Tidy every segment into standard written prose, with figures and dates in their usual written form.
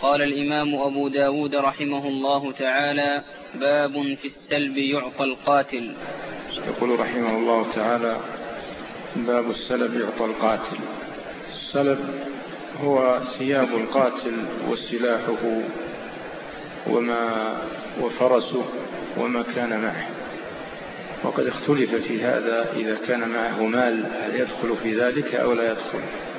قال الإمام أبو داود رحمه الله تعالى: باب في السلب يعطى القاتل. يقول رحمه الله تعالى: باب السلب يعطى القاتل. السلب هو ثياب القاتل وسلاحه وفرسه وما كان معه، وقد اختلف في هذا إذا كان معه مال هل يدخل في ذلك أو لا يدخل،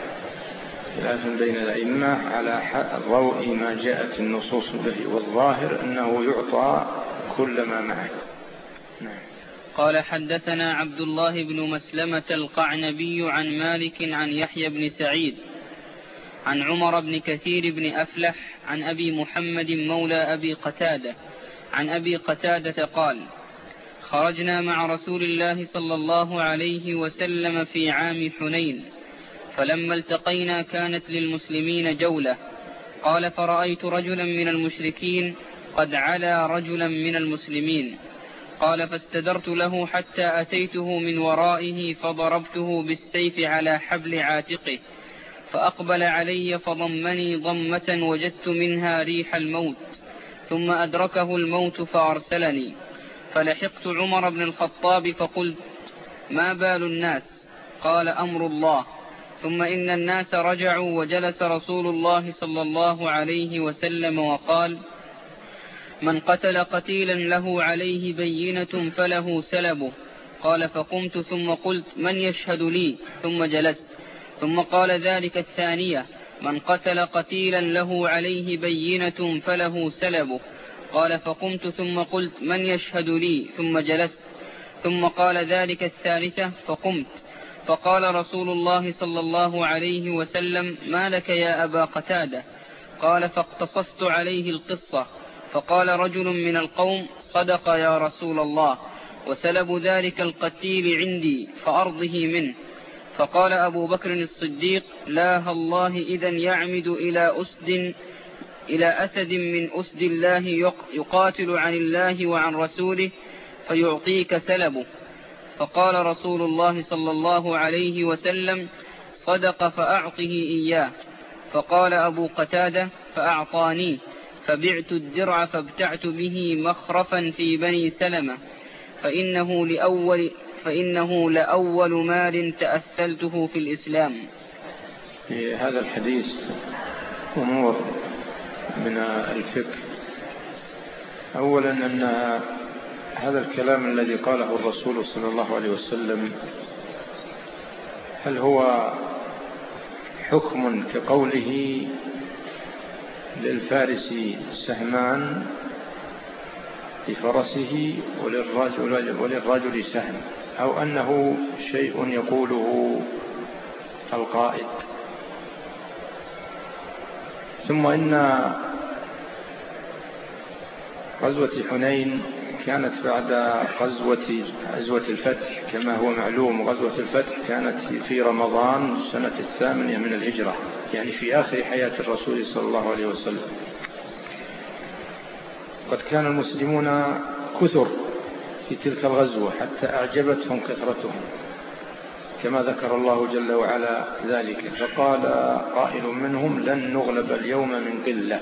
خلاف بين الأئمة على ضوء ما جاءت النصوص به، والظاهر أنه يعطى كل ما معه. نعم. قال: حدثنا عبد الله بن مسلمة القعنبي عن مالك عن يحيى بن سعيد عن عمر بن كثير بن أفلح عن أبي محمد مولى أبي قتادة عن أبي قتادة قال: خرجنا مع رسول الله صلى الله عليه وسلم في عام حنين، فلما التقينا كانت للمسلمين جولة. قال: فرأيت رجلا من المشركين قد علا رجلا من المسلمين. قال: فاستدرت له حتى أتيته من ورائه فضربته بالسيف على حبل عاتقه، فأقبل علي فضمني ضمة وجدت منها ريح الموت، ثم أدركه الموت فأرسلني، فلحقت عمر بن الخطاب فقلت: ما بال الناس؟ قال: أمر الله. ثم إن الناس رجعوا، وجلس رسول الله صلى الله عليه وسلم وقال: من قتل قتيلا له عليه بينة فله سلبه. قال: فقمت ثم قلت: من يشهد لي؟ ثم جلست. ثم قال ذلك الثانية: من قتل قتيلا له عليه بينة فله سلبه. قال: فقمت ثم قلت: من يشهد لي؟ ثم جلست. ثم قال ذلك الثالثة فقمت. فقال رسول الله صلى الله عليه وسلم: ما لك يا أبا قتادة؟ قال: فاقتصصت عليه القصة. فقال رجل من القوم: صدق يا رسول الله، وسلب ذلك القتيل عندي فأرضه منه. فقال أبو بكر الصديق: لا الله إذا يعمد إلى أسد من أسد الله يقاتل عن الله وعن رسوله فيعطيك سلبه. فقال رسول الله صلى الله عليه وسلم: صدق فأعطه إياه. فقال أبو قتادة: فأعطاني، فبعت الدرع فابتعت به مخرفا في بني سلمة، فإنه لأول مال تأثلته في الإسلام. في هذا الحديث أمور من الفقه. أولا أن هذا الكلام الذي قاله الرسول صلى الله عليه وسلم هل هو حكم كقوله للفارس سهمان لفرسه وللرجل سهم، أو أنه شيء يقوله القائد؟ ثم إن غزوة حنين كانت بعد غزوة الفتح كما هو معلوم. غزوة الفتح كانت في رمضان سنة 8 من الهجرة، يعني في آخر حياة الرسول صلى الله عليه وسلم. قد كان المسلمون كثر في تلك الغزوة حتى أعجبتهم كثرتهم كما ذكر الله جل وعلا ذلك. فقال قائل منهم: لن نغلب اليوم من قلة.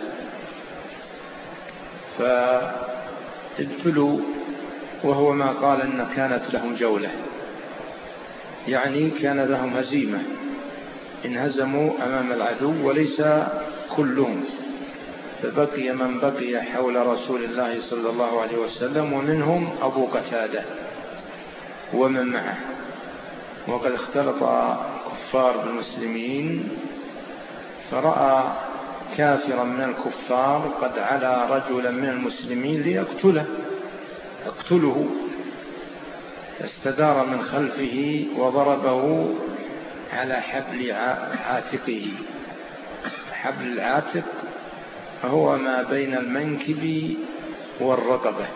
فابتلوا، وهو ما قال إن كانت لهم جولة، يعني كان لهم هزيمة، انهزموا أمام العدو وليس كلهم، فبقي من بقي حول رسول الله صلى الله عليه وسلم، ومنهم أبو قتادة ومن معه. وقد اختلط كفار بالمسلمين، فرأى كافرا من الكفار قد علا رجلا من المسلمين ليقتله، فاستدار من خلفه وضربه على حبل عاتقه. حبل العاتق هو ما بين المنكب والرقبة.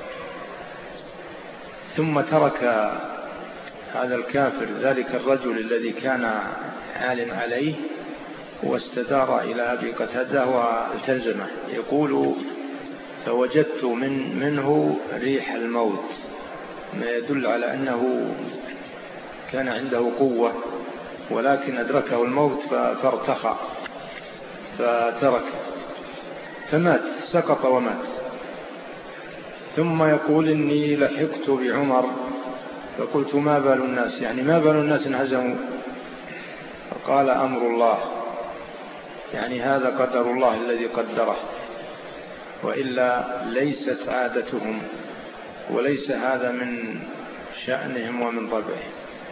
ثم ترك هذا الكافر ذلك الرجل الذي كان عال عليه واستدار إلى أبي قتادة والتزمه. يقول: فوجدت منه ريح الموت، ما يدل على أنه كان عنده قوة، ولكن أدركه الموت فارتخى فترك. فمات، سقط ومات. ثم يقول إني لحقت بعمر فقلت ما بال الناس، يعني ما بال الناس انهزموا؟ فقال أمر الله، يعني هذا قدر الله الذي قدره، وإلا ليست عادتهم وليس هذا من شأنهم ومن طبعهم.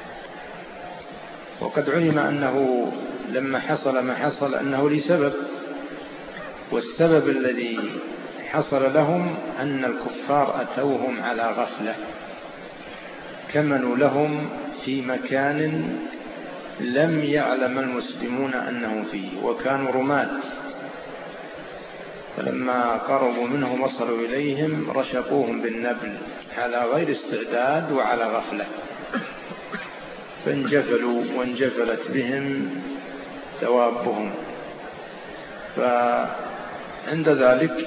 وقد علم أنه لما حصل ما حصل أنه لسبب، والسبب الذي حصل لهم أن الكفار أتوهم على غفلة، كمنوا لهم في مكان لم يعلم المسلمون أنهم فيه، وكانوا رماة، فلما قربوا منهم وصلوا إليهم رشقوهم بالنبل على غير استعداد وعلى غفلة، فانجفلوا وانجفلت بهم دوابهم. فعند ذلك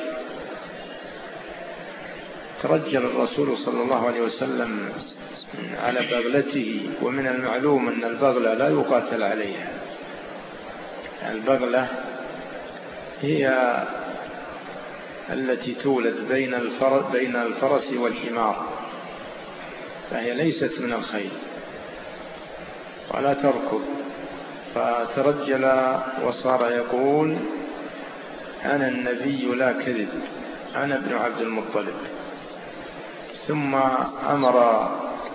ترجل الرسول صلى الله عليه وسلم على بغلته، ومن المعلوم أن البغلة لا يقاتل عليها. البغلة هي التي تولد بين الفرس والحمار، فهي ليست من الخيل ولا تركض. فترجل وصار يقول أنا النبي لا كذب، أنا ابن عبد المطلب. ثم أمر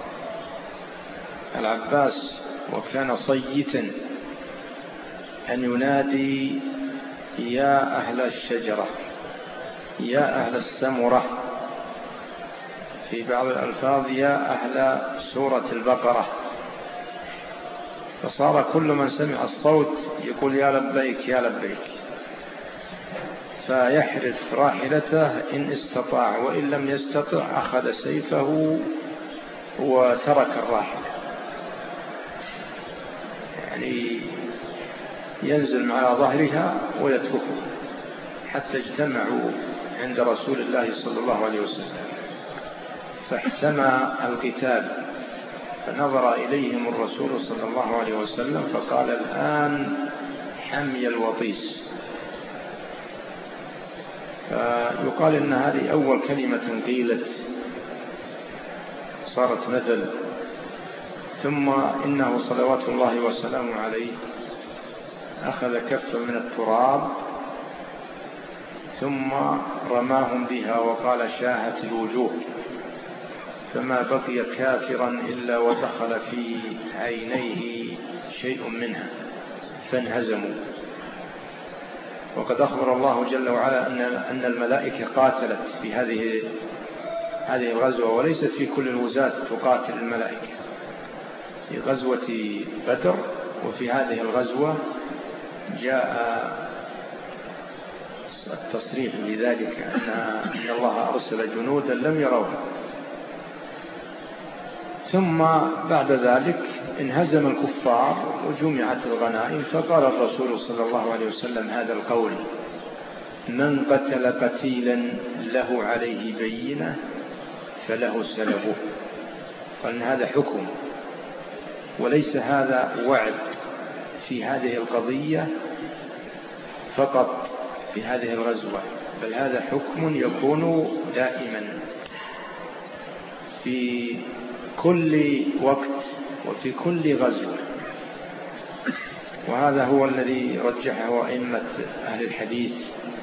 العباس وكان صيتا أن ينادي يا أهل الشجرة، يا أهل السمرة، في بعض الألفاظ يا أهل سورة البقرة. فصار كل من سمع الصوت يقول يا لبيك يا لبيك، فيحرث راحلته إن استطاع، وإن لم يستطع أخذ سيفه وترك الراحلة، يعني ينزل على ظهرها ويتركه، حتى اجتمعوا عند رسول الله صلى الله عليه وسلم فاحتمى القتال. فنظر إليهم الرسول صلى الله عليه وسلم فقال الآن حمي الوطيس. فيقال إن هذه أول كلمة قيلت صارت مثل. ثم إنه صلوات الله وسلامه عليه أخذ كفا من التراب ثم رماهم بها وقال شاهت الوجوه، فما بقي كافرا إلا ودخل في عينيه شيء منها فانهزموا. وقد أخبر الله جل وعلا أن الملائكة قاتلت في هذه الغزوة، وليست في كل الغزاة تقاتل الملائكة. في غزوة بدر وفي هذه الغزوة جاء التصريح بذلك أن الله أرسل جنودا لم يروها. ثم بعد ذلك انهزم الكفار وجمعت الغنائم، فقال الرسول صلى الله عليه وسلم هذا القول: من قتل قتيلا له عليه بينة فله سلبه. قال هذا حكم، وليس هذا وعد في هذه القضية فقط في هذه الغزوة، بل هذا حكم يكون دائما في كل وقت وفي كل غزوة. وهذا هو الذي رجحه أئمة أهل الحديث،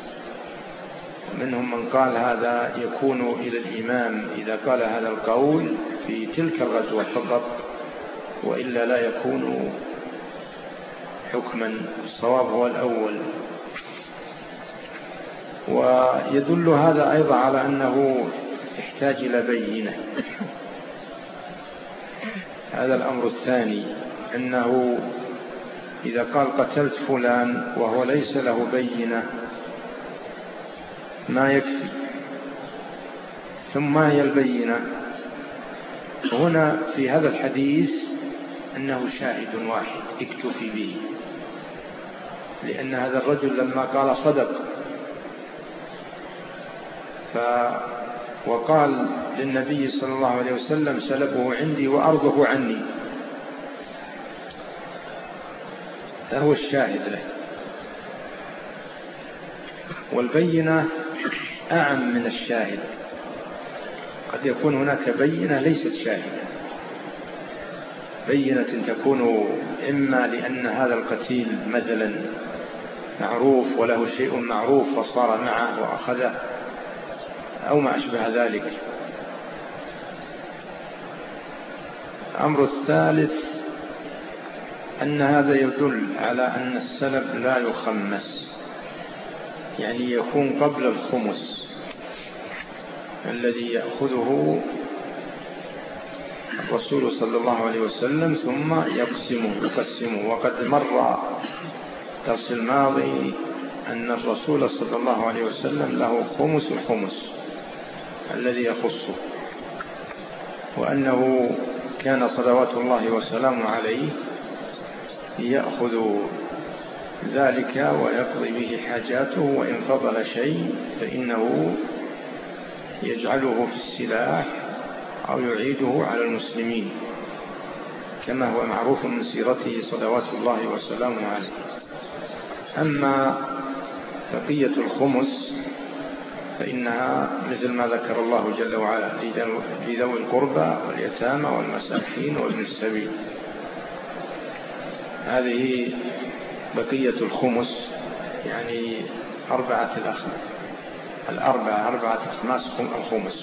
ومنهم من قال هذا يكون إلى الإمام إذا قال هذا القول في تلك الغزوة فقط، وإلا لا يكون حكما. الصواب هو الأول. ويدل هذا أيضا على أنه يحتاج إلى بينة. هذا الأمر الثاني، أنه إذا قال قتلت فلان وهو ليس له بينة ما يكفي. ثم ما هي البينة؟ هنا في هذا الحديث أنه شاهد واحد اكتفي به، لأن هذا الرجل لما قال صدق، وقال للنبي صلى الله عليه وسلم سلبه عندي وأرضه عني، فهو الشاهد له. والبينة أعم من الشاهد. قد يكون هناك بينة ليست شاهدة، بينة تكون إما لأن هذا القتيل مثلا معروف وله شيء معروف فصار معه وأخذه أو ما أشبه ذلك. الأمر الثالث أن هذا يدل على أن السلب لا يخمس، يعني يكون قبل الخمس الذي يأخذه الرسول صلى الله عليه وسلم ثم يقسمه. وقد مر درس الماضي أن الرسول صلى الله عليه وسلم له خمس الخمس الذي يخصه، وأنه كان صلوات الله وسلامه عليه يأخذ ذلك ويقضي به حاجاته، وإن فضل شيء فإنه يجعله في السلاح أو يعيده على المسلمين كما هو معروف من سيرته صلوات الله وسلامه عليه. أما بقية الخمس فإنها مثل ما ذكر الله جل وعلا لذوي القربى واليتامى والمساكين وابن السبيل. هذه بقية الخمس، يعني أربعة أخماس الخمس،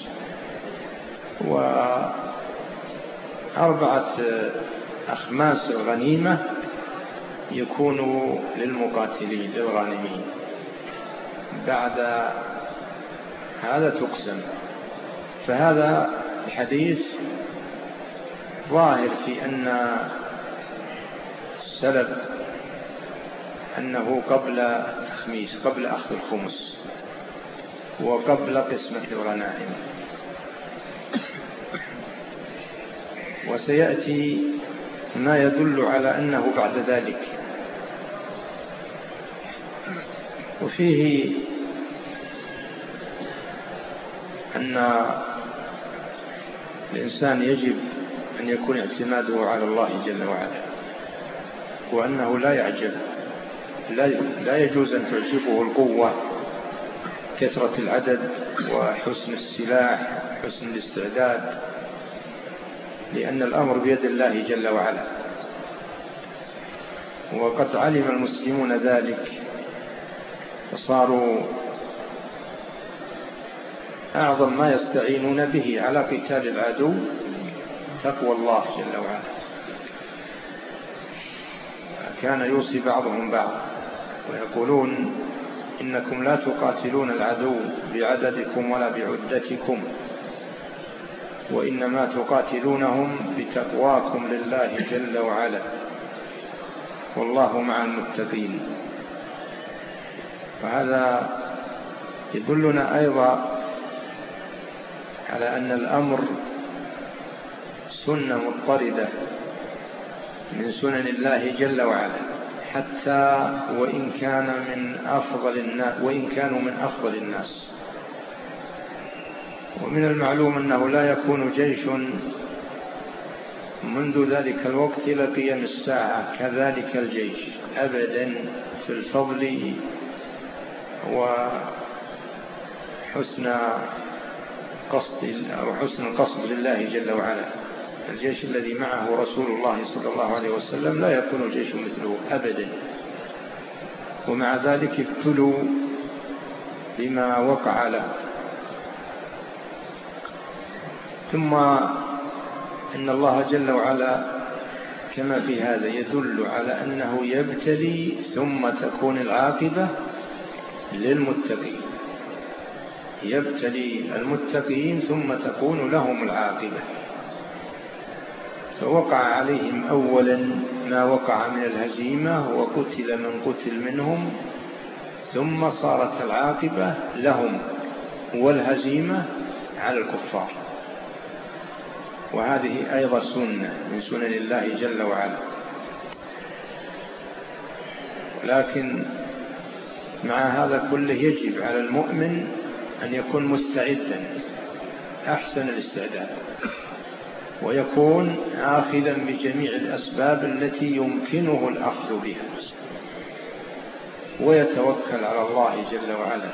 وأربعة أخماس الغنيمة يكون للمقاتلين للغانمين. بعد هذا تقسم. فهذا الحديث ظاهر في أن السلب أنه قبل التخميس، قبل أخذ الخمس وقبل قسمة الغنائم. وسيأتي ما يدل على أنه بعد ذلك. وفيه أن الإنسان يجب أن يكون اعتماده على الله جل وعلا، وأنه لا يعجب، لا يجوز أن تعجبه القوة، كثرة العدد وحسن السلاح حسن الاستعداد، لأن الأمر بيد الله جل وعلا. وقد علم المسلمون ذلك فصاروا أعظم ما يستعينون به على قتال العدو تقوى الله جل وعلا. كان يوصي بعضهم بعض ويقولون إنكم لا تقاتلون العدو بعددكم ولا بعدتكم، وإنما تقاتلونهم بتقواكم لله جل وعلا، والله مع المتقين. وهذا يدلنا أيضا على أن الأمر سنة مضطردة من سنن الله جل وعلا، حتى وإن كانوا من أفضل الناس. ومن المعلوم أنه لا يكون جيش منذ ذلك الوقت إلى قيام الساعة كذلك الجيش أبدا في الفضل وحسن القصد لله جل وعلا. الجيش الذي معه رسول الله صلى الله عليه وسلم لا يكون جيش مثله أبدا، ومع ذلك ابتلوا بما وقع له. ثم إن الله جل وعلا كما في هذا يدل على أنه يبتلي ثم تكون العاقبة للمتقين، يبتلي المتقين ثم تكون لهم العاقبة. فوقع عليهم أولا ما وقع من الهزيمة وقتل من قتل منهم، ثم صارت العاقبة لهم والهزيمة على الكفار. وهذه أيضا سنة من سنن الله جل وعلا. ولكن مع هذا كله يجب على المؤمن أن يكون مستعدا أحسن الاستعداد، ويكون آخذا بجميع الأسباب التي يمكنه الأخذ بها. ويتوكل على الله جل وعلا.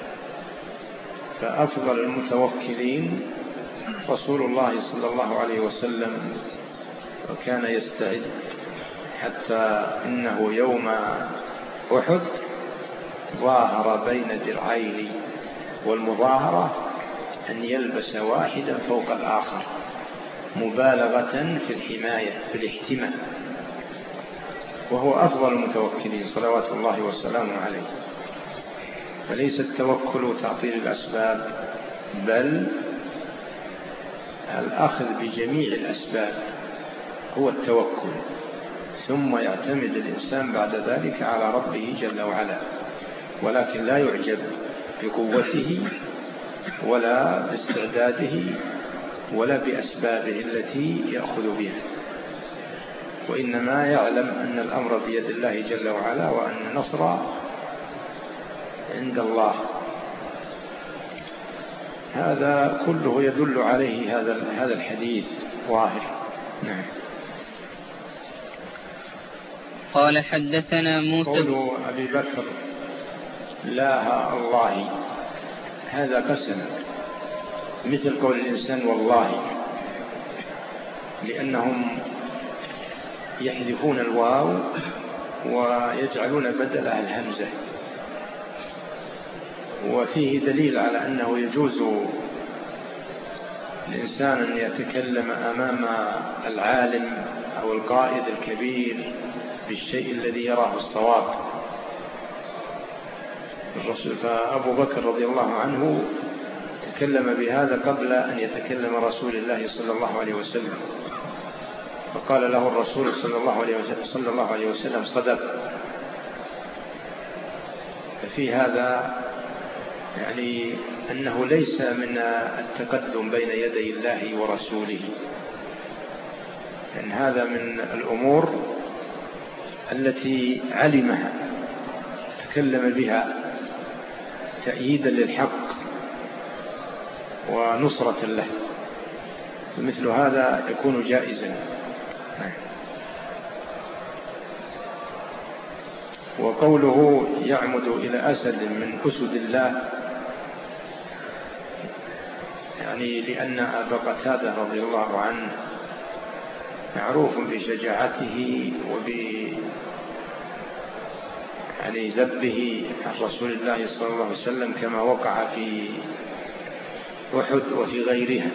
فأفضل المتوكلين رسول الله صلى الله عليه وسلم، وكان يستعد حتى إنه يوم أحد ظاهر بين درعين، والمظاهرة أن يلبس واحدا فوق الآخر مبالغة في الحماية في الاحتماء، وهو أفضل المتوكلين صلوات الله وسلامه عليه. فليس التوكل تعطيل الأسباب، بل الأخذ بجميع الأسباب هو التوكل، ثم يعتمد الإنسان بعد ذلك على ربه جل وعلا، ولكن لا يعجب بقوته ولا باستعداده ولا بأسبابه التي يأخذ بها، وإنما يعلم أن الأمر بيد الله جل وعلا، وأن النصر عند الله. هذا كله يدل عليه هذا الحديث ظاهر. نعم. قال حدثنا موسى. قول أبي بكر لا الله، هذا قسم مثل قول الإنسان والله، لأنهم يحذفون الواو ويجعلون بدلها الهمزة، وفيه دليل على أنه يجوز الإنسان أن يتكلم أمام العالم أو القائد الكبير بالشيء الذي يراه الصواب. فأبو بكر رضي الله عنه تكلم بهذا قبل أن يتكلم رسول الله صلى الله عليه وسلم، فقال له الرسول صلى الله عليه وسلم صدق. ففي هذا يعني أنه ليس من التقدم بين يدي الله ورسوله، لأن هذا من الأمور التي علمها تكلم بها تأييدا للحق ونصرة له، مثل هذا يكون جائزا. وقوله يعمد إلى أسد من أسد الله، يعني لأن أبا قتادة رضي الله عنه معروف بشجاعته يعني ذبه عن رسول الله صلى الله عليه وسلم، كما وقع في أحد وفي غيرها.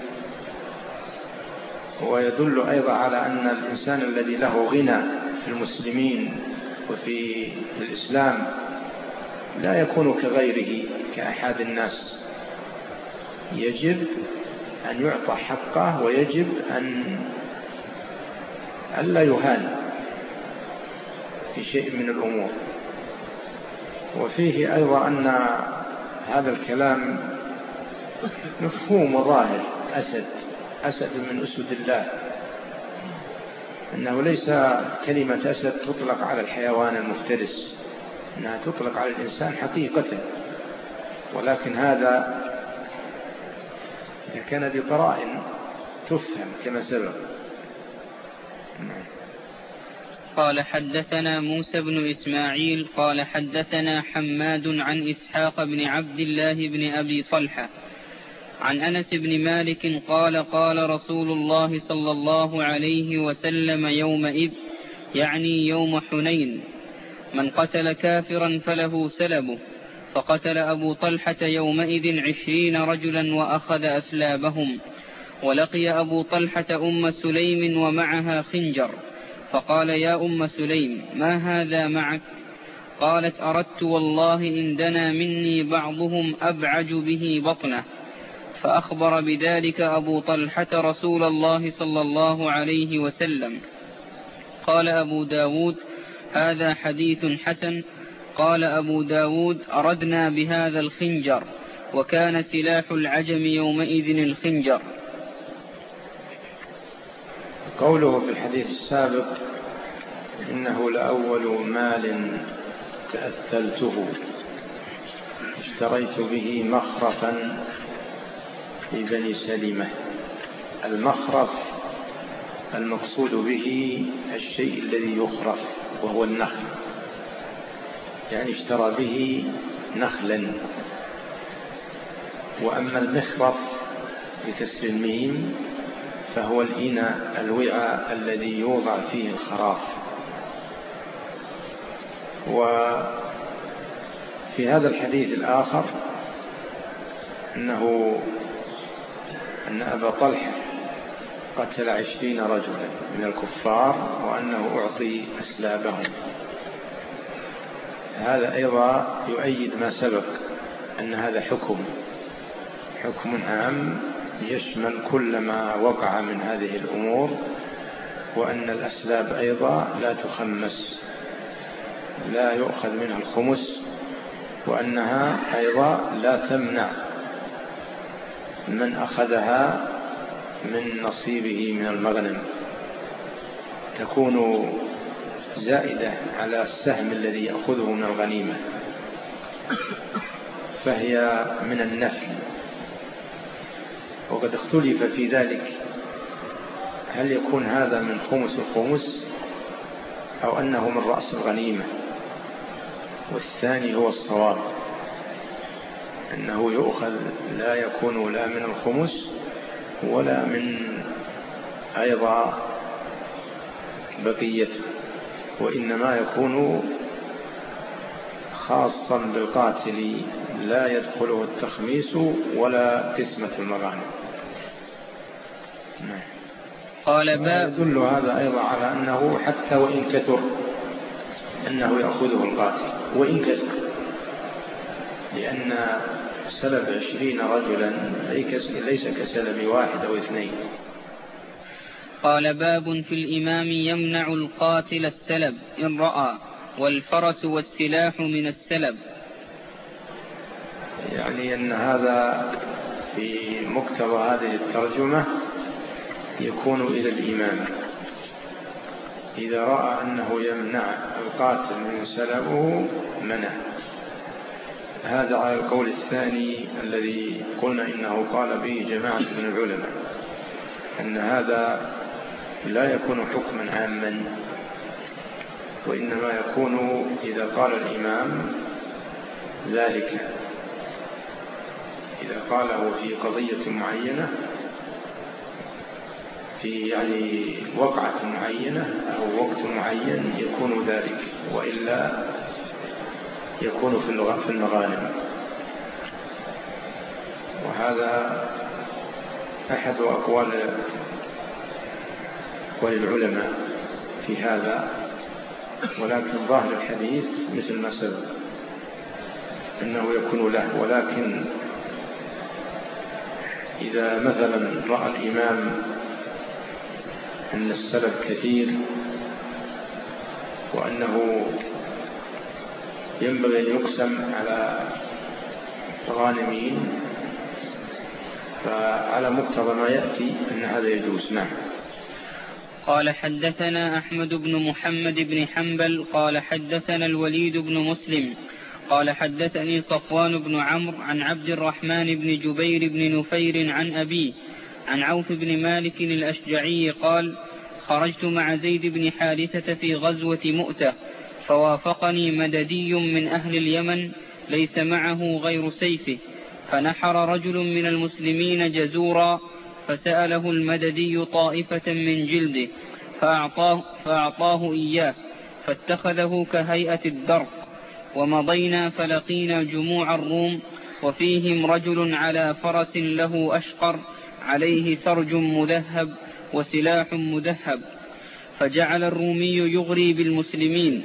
ويدل أيضا على أن الإنسان الذي له غنى في المسلمين وفي الإسلام لا يكون كغيره كأحد الناس، يجب أن يعطى حقه، ويجب أن لا يهان في شيء من الأمور. وفيه أيضا أن هذا الكلام مفهوم وظاهر. أسد من أسد الله، أنه ليس كلمة أسد تطلق على الحيوان المفترس، أنها تطلق على الإنسان حقيقة، ولكن هذا إذا كان بقرائن تفهم كما سبق. قال حدثنا موسى بن إسماعيل قال حدثنا حماد عن إسحاق بن عبد الله بن أبي طلحة عن أنس بن مالك قال قال رسول الله صلى الله عليه وسلم يومئذ، يعني يوم حنين: من قتل كافرا فله سلبه. فقتل أبو طلحة يومئذ 20 رجلا وأخذ أسلابهم. ولقي أبو طلحة أم سليم ومعها خنجر، فقال: يا أم سليم، ما هذا معك؟ قالت: أردت والله إن دنا مني بعضهم أبعج به بطنه. فأخبر بذلك أبو طلحة رسول الله صلى الله عليه وسلم. قال أبو داود: هذا حديث حسن. قال أبو داود: أردنا بهذا الخنجر، وكان سلاح العجم يومئذ الخنجر. قوله في الحديث السابق: إنه لأول مال تأثلته اشتريت به مخرفا في بني سلمة. المخرف المقصود به الشيء الذي يخرف، وهو النخل. يعني اشترى به نخلا. وأما المخرف بكسر الميم فهو الإناء الوعاء الذي يوضع فيه الخراف. وفي هذا الحديث الآخر أن أبا طلحة قتل 20 رجلا من الكفار وأنه أعطي أسلابهم. هذا أيضا يؤيد ما سبق، أن هذا حكم عام يشمل كل ما وقع من هذه الأمور، وأن الأسلاب أيضا لا تخمس، لا يؤخذ منها الخمس، وأنها أيضا لا تمنع من أخذها من نصيبه من المغنم، تكون زائدة على السهم الذي يأخذه من الغنيمة، فهي من النفل. وقد اختلف في ذلك، هل يكون هذا من خمس الخمس أو أنه من رأس الغنيمة؟ والثاني هو الصواب، أنه يؤخذ لا يكون لا من الخمس ولا من أيضا بقيته، وإنما يكون خاصا بالقاتل لا يدخله التخميس ولا قسمة المغانم. قال باب يدل هذا أيضا على أنه حتى وإن كثر أنه يأخذه القاتل وإن كثر، لأن سلب 20 رجلا ليس كسلب 1 أو 2. قال باب في الإمام يمنع القاتل السلب إن رأى، والفرس والسلاح من السلب. يعني أن هذا في مقتضى هذه الترجمة يكون إلى الإمام إذا رأى أنه يمنع القاتل من سلبه منع. هذا على القول الثاني الذي قلنا إنه قال به جماعة من العلماء، أن هذا لا يكون حكما عاما، وإنما يكون إذا قال الإمام ذلك، إذا قاله في قضية معينة، في يعني وقعة معينة أو وقت معين يكون ذلك، وإلا يكون في المغانم. وهذا أحد أقوال العلماء في هذا، ولكن ظاهر الحديث مثل ما سبق أنه يكون له. ولكن إذا مثلا رأى الإمام أن السلب كثير وأنه ينبغي أن يقسم على الغانمين، فعلى مقتضى ما يأتي أن هذا يجوز. نعم. قال حدثنا أحمد بن محمد بن حنبل قال حدثنا الوليد بن مسلم قال حدثني صفوان بن عمرو عن عبد الرحمن بن جبير بن نفير عن أبيه عن عوف بن مالك الأشجعي قال: خرجت مع زيد بن حارثة في غزوة مؤتة، فوافقني مددي من أهل اليمن ليس معه غير سيفه، فنحر رجل من المسلمين جزورا، فسأله المددي طائفة من جلده فأعطاه إياه، فاتخذه كهيئة الدرق. ومضينا فلقينا جموع الروم، وفيهم رجل على فرس له أشقر عليه سرج مذهب وسلاح مذهب، فجعل الرومي يغري بالمسلمين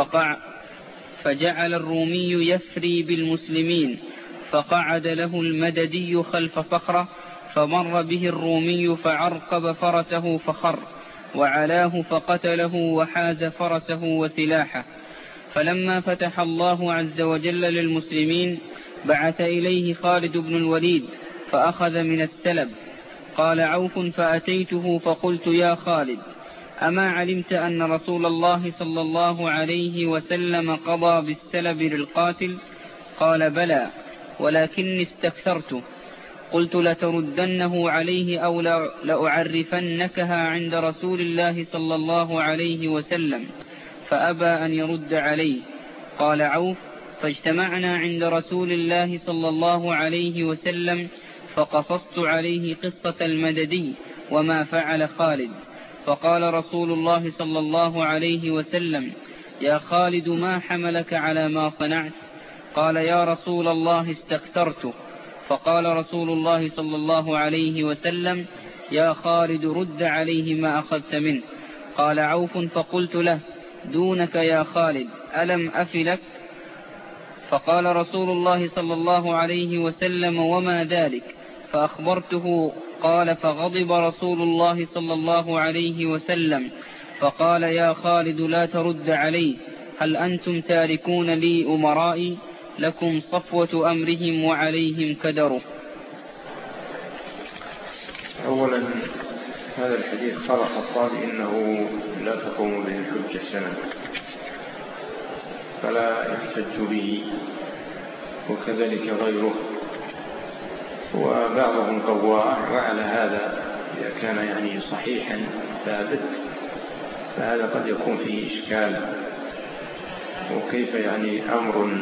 فجعل الرومي يفري بالمسلمين، فقعد له المددي خلف صخرة، فمر به الرومي فعرقب فرسه فخر، وعلاه فقتله وحاز فرسه وسلاحه. فلما فتح الله عز وجل للمسلمين بعث إليه خالد بن الوليد فأخذ من السلب. قال عوف: فأتيته فقلت: يا خالد، أما علمت أن رسول الله صلى الله عليه وسلم قضى بالسلب للقاتل؟ قال: بلى، ولكني استكثرت. قلت: لتردنه عليه أو لأعرفنكها عند رسول الله صلى الله عليه وسلم، فأبى أن يرد عليه. قال عوف: فاجتمعنا عند رسول الله صلى الله عليه وسلم فقصصت عليه قصة المددي وما فعل خالد، فقال رسول الله صلى الله عليه وسلم: يا خالد ما حملك على ما صنعت؟ قال: يا رسول الله استكثرت. فقال رسول الله صلى الله عليه وسلم: يا خالد رد عليه ما أخذت منه. قال عوف: فقلت له: دونك يا خالد، ألم أفلك؟ فقال رسول الله صلى الله عليه وسلم: وما ذلك؟ فأخبرته. قال: فغضب رسول الله صلى الله عليه وسلم فقال: يا خالد لا ترد عليه، هل أنتم تاركون لي أمرائي؟ لكم صفوة أمرهم وعليهم كدره. أولا هذا الحديث قال الخطابي إنه لا تقوم به الحجة سند، فلا يحتج به، وكذلك غيره، وبعضهم قواه. وعلى هذا إذا كان يعني صحيحا ثابت فهذا قد يكون فيه إشكال، وكيف يعني أمر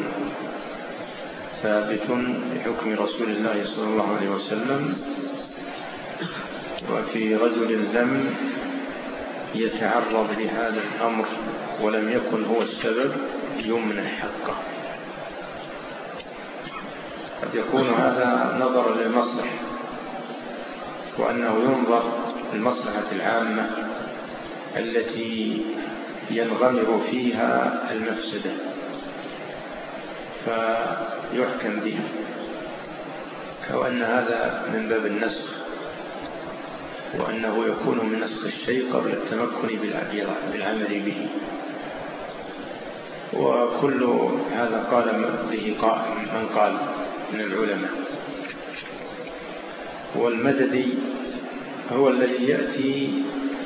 ثابت بحكم رسول الله صلى الله عليه وسلم وفي رجل لم يتعرض لهذا الأمر ولم يكن هو السبب يمنح حقه. قد يكون هذا نظرا للمصلحة، وأنه ينظر للمصلحة العامة التي ينغمر فيها المفسدة فيحكم بها، أو أن هذا من باب النسخ، وأنه يكون من نسخ الشيء قبل التمكن بالعمل به. وكل هذا قال به من قال من العلماء. والمددي هو الذي يأتي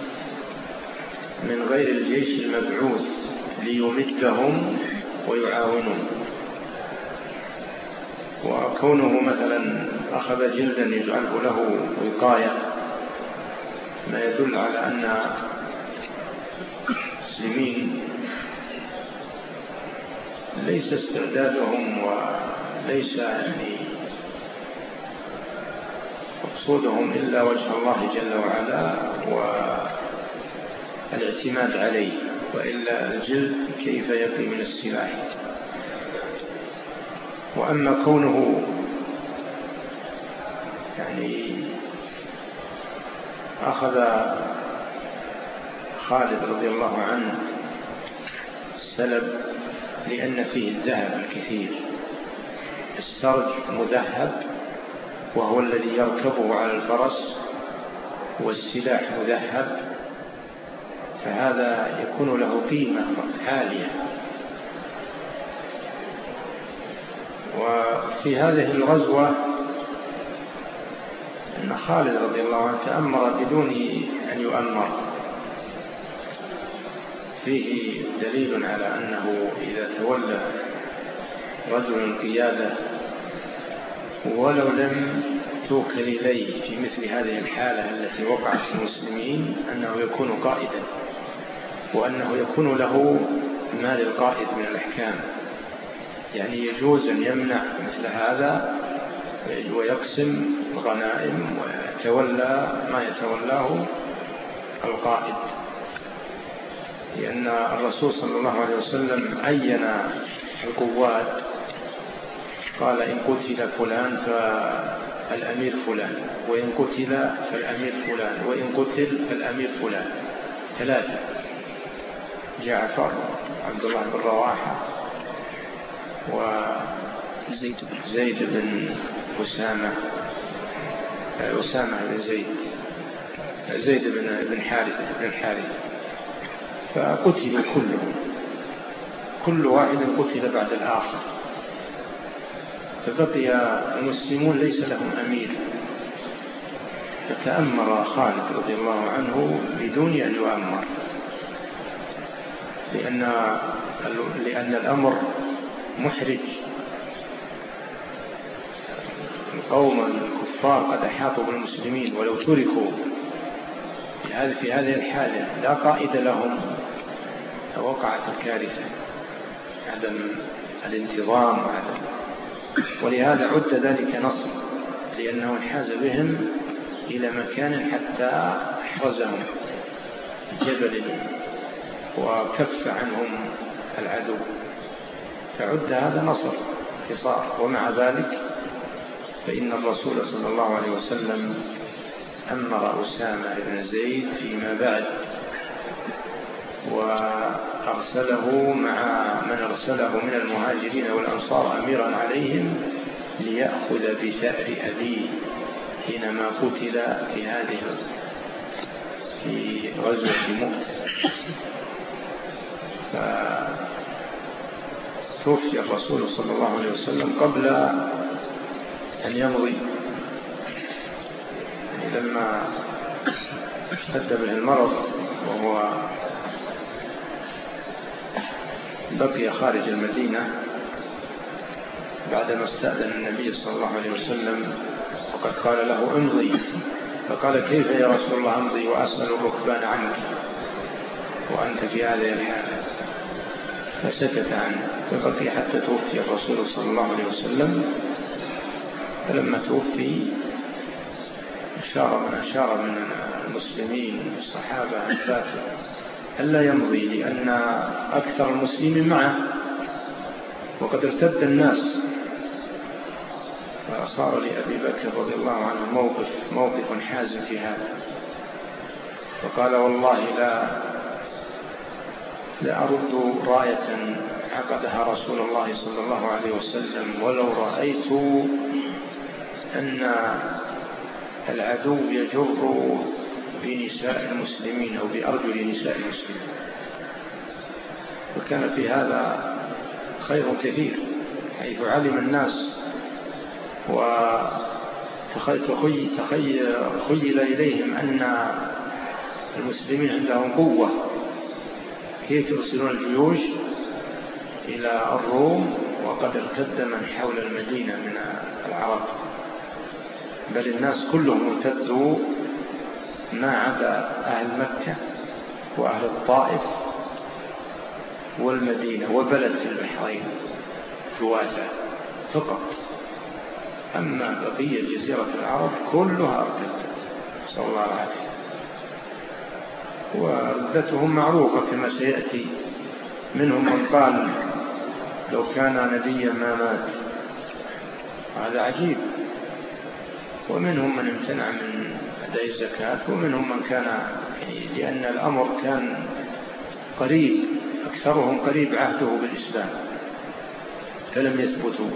من غير الجيش المبعوث ليمدهم ويعاونهم. وكونه مثلا أخذ جلدا يجعله له وقاية ما يدل على أن المسلمين ليس استعدادهم وليس يعني مقصودهم إلا وجه الله جل وعلا والاعتماد عليه، وإلا الجلد كيف يقي من السلاح. وأما كونه يعني أخذ خالد رضي الله عنه السلب لأن فيه الذهب الكثير، السرج مذهب وهو الذي يركبه على الفرس، والسلاح مذهب، فهذا يكون له قيمة عالية. وفي هذه الغزوة أن خالد رضي الله عنه تأمر بدون أن يؤمر، فيه دليل على أنه إذا تولى رجل القيادة ولو لم توكل إليه في مثل هذه الحالة التي وقعت في المسلمين أنه يكون قائدا، وأنه يكون له مال القائد من الأحكام. يعني يجوز أن يمنع مثل هذا ويقسم الغنائم ويتولى ما يتولاه القائد، لأن الرسول صلى الله عليه وسلم عين القوات، قال: إن قتل فلان فالأمير فلان، وإن قتل فالأمير فلان، وإن قتل فالأمير فلان، ثلاثة: جعفر، عبد الله بن رواحة، وزيد بن أسامة بن زيد بن حارثة. فقتلوا كلهم، كل واحد قتل بعد الآخر، فبقي المسلمون ليس لهم أمير. فتأمر خالد رضي الله عنه بدون أن يؤمر، لأن الأمر محرج. القوم الكفار قد أحاطوا بالمسلمين، ولو تركوا في هذه الحالة لا قائد لهم لوقعت الكارثة. عدم الانتظام ولهذا عد ذلك نصر، لأنه انحاز بهم إلى مكان حتى احرزهم جبل وكف عنهم العدو، فعد هذا نصر انتصار. ومع ذلك فإن الرسول صلى الله عليه وسلم أمر أسامة بن زيد فيما بعد وأرسله مع من أرسله من المهاجرين والأنصار أميرا عليهم ليأخذ بثأر أبيه حينما قتل في غزوة مؤتة. فتوفي الرسول صلى الله عليه وسلم قبل أن يمضي، لما اشتد به المرض وهو بقي خارج المدينة بعدما استأذن النبي صلى الله عليه وسلم وقد قال له امضي، فقال كيف يا رسول الله امضي وأسأل الركبان عنك وأنت في هذه الحالة؟ فسكت عنه فبقي حتى توفي الرسول صلى الله عليه وسلم. فلما توفي أشار من المسلمين الصحابة الفاتح ألا يمضي، لأن أكثر المسلمين معه وقد ارتد الناس. فصار لأبي بكر رضي الله عنه موقف حازم في هذا، فقال والله لا أرد راية عقدها رسول الله صلى الله عليه وسلم ولو رأيت أن العدو يجر بنساء المسلمين أو بأرجل نساء المسلمين. وكان في هذا خير كثير، حيث علم الناس وخيل إليهم أن المسلمين عندهم قوة، كيف يرسلون الجيوش إلى الروم وقد ارتد من حول المدينة من العرب، بل الناس كلهم ارتدوا ما عدا أهل مكة وأهل الطائف والمدينة وبلد في البحرين جوازة فقط، أما بقية جزيرة العرب كلها ارتدت، نسأل الله العافية. وردتهم معروفة كما سيأتي، منهم من قال لو كان نبيا ما مات، هذا عجيب. ومنهم من امتنع من أداء الزكاة، ومنهم من كان لأن الأمر كان قريب، أكثرهم قريب عهده بالإسلام فلم يثبتوا،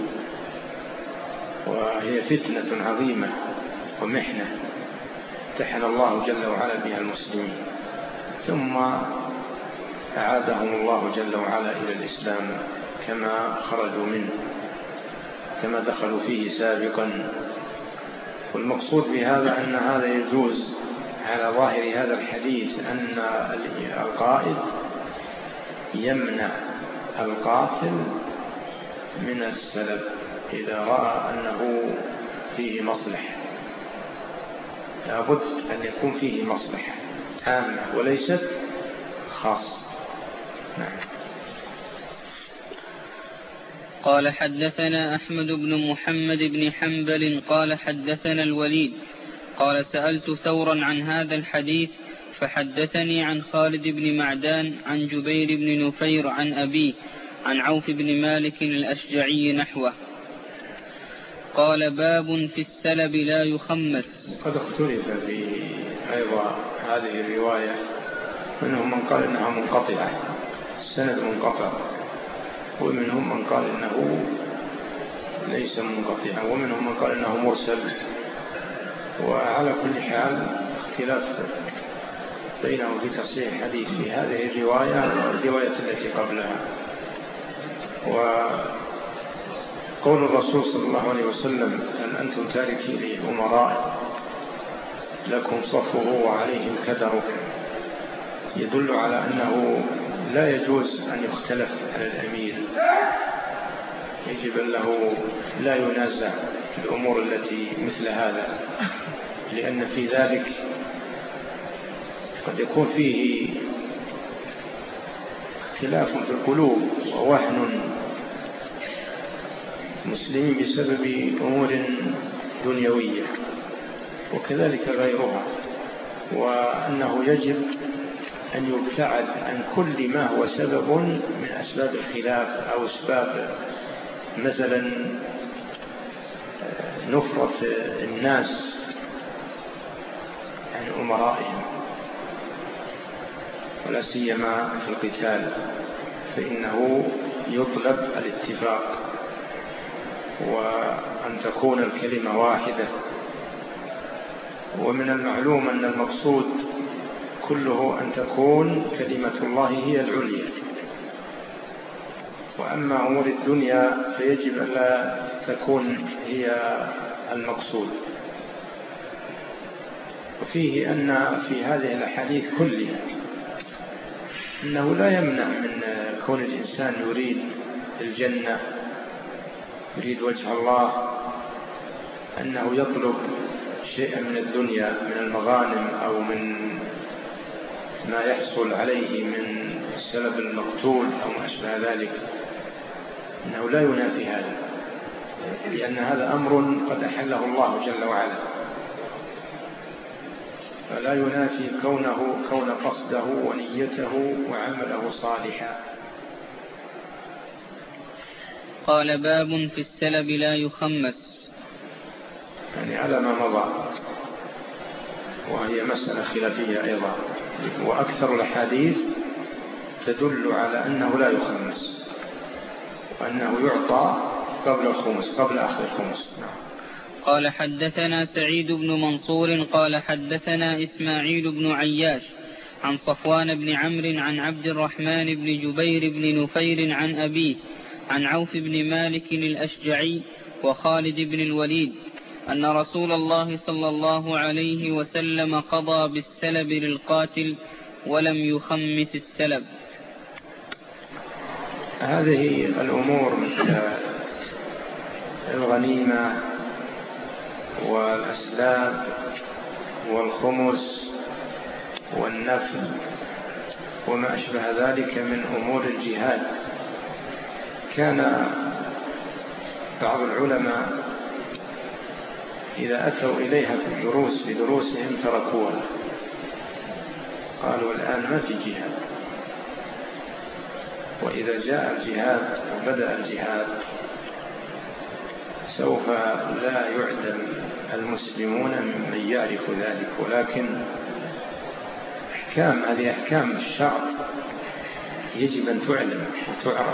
وهي فتنة عظيمة ومحنة امتحن الله جل وعلا بها المسلمين، ثم أعادهم الله جل وعلا إلى الإسلام كما خرجوا منه، كما دخلوا فيه سابقا. والمقصود بهذا أن هذا يجوز على ظاهر هذا الحديث، أن القائد يمنع القاتل من السلب إذا رأى أنه فيه مصلحة، لابد أن يكون فيه مصلحة عامة وليست خاصة. نعم. قال حدثنا أحمد بن محمد بن حنبل قال حدثنا الوليد قال سألت ثورا عن هذا الحديث فحدثني عن خالد بن معدان عن جبير بن نفير عن أبيه عن عوف بن مالك الأشجعي نحوه. قال باب في السلب لا يخمس. قد اختلف في أيضا هذه الرواية، منهم من قال إنها منقطعة، السند منقطع، ومنهم من قال إنه ليس منقطعا، ومنهم من قال إنه مرسل. وعلى كل حال اختلاف بينهم في تصحيح الحديث في هذه الرواية والرواية التي قبلها. وقول الرسول صلى الله عليه وسلم أن أنتم تاركي لأمراء لكم صفه وعليهم كدره، يدل على أنه لا يجوز أن يختلف على الأمير، يجب أن له لا ينازع في الأمور التي مثل هذا، لأن في ذلك قد يكون فيه خلاف في القلوب ووهن المسلمين بسبب أمور دنيوية وكذلك غيرها، وأنه يجب أن يبتعد عن كل ما هو سبب من أسباب الخلاف أو أسباب مثلا نفرة الناس عن أمرائهم، ولا سيما في القتال، فإنه يطلب الاتفاق وأن تكون الكلمة واحدة. ومن المعلوم أن المقصود كله أن تكون كلمة الله هي العليا، وأما أمور الدنيا فيجب أن لا تكون هي المقصود. وفيه أن في هذه الأحاديث كلها أنه لا يمنع من كون الإنسان يريد الجنة، يريد وجه الله، أنه يطلب شيئا من الدنيا من المغانم أو من ما يحصل عليه من السلب المقتول أو ما أشبه ذلك، أنه لا ينافي هذا، لأن هذا أمر قد أحله الله جل وعلا، فلا ينافي كون قصده ونيته وعمله صالحا. قال: باب في السلب لا يخمس، يعني على ما مضى، وهي مسألة خلافية أيضا، وأكثر الأحاديث تدل على أنه لا يخمس، وأنه يعطى قبل الخمس، قبل أخذ الخمس. قال: حدثنا سعيد بن منصور قال حدثنا إسماعيل بن عياش عن صفوان بن عمرو عن عبد الرحمن بن جبير بن نفير عن أبيه عن عوف بن مالك الأشجعي وخالد بن الوليد أن رسول الله صلى الله عليه وسلم قضى بالسلب للقاتل ولم يخمس السلب. هذه الأمور مثل الغنيمة والأسلاب والخمس والنفل وما أشبه ذلك من أمور الجهاد، كان بعض العلماء إذا أتوا إليها في دروسهم تركوها، قالوا الآن ما في جهاد، وإذا جاء الجهاد وبدأ الجهاد سوف لا يعدم المسلمون ممن يعرف ذلك، ولكن هذه أحكام الشرع يجب أن تعلم وتعرف،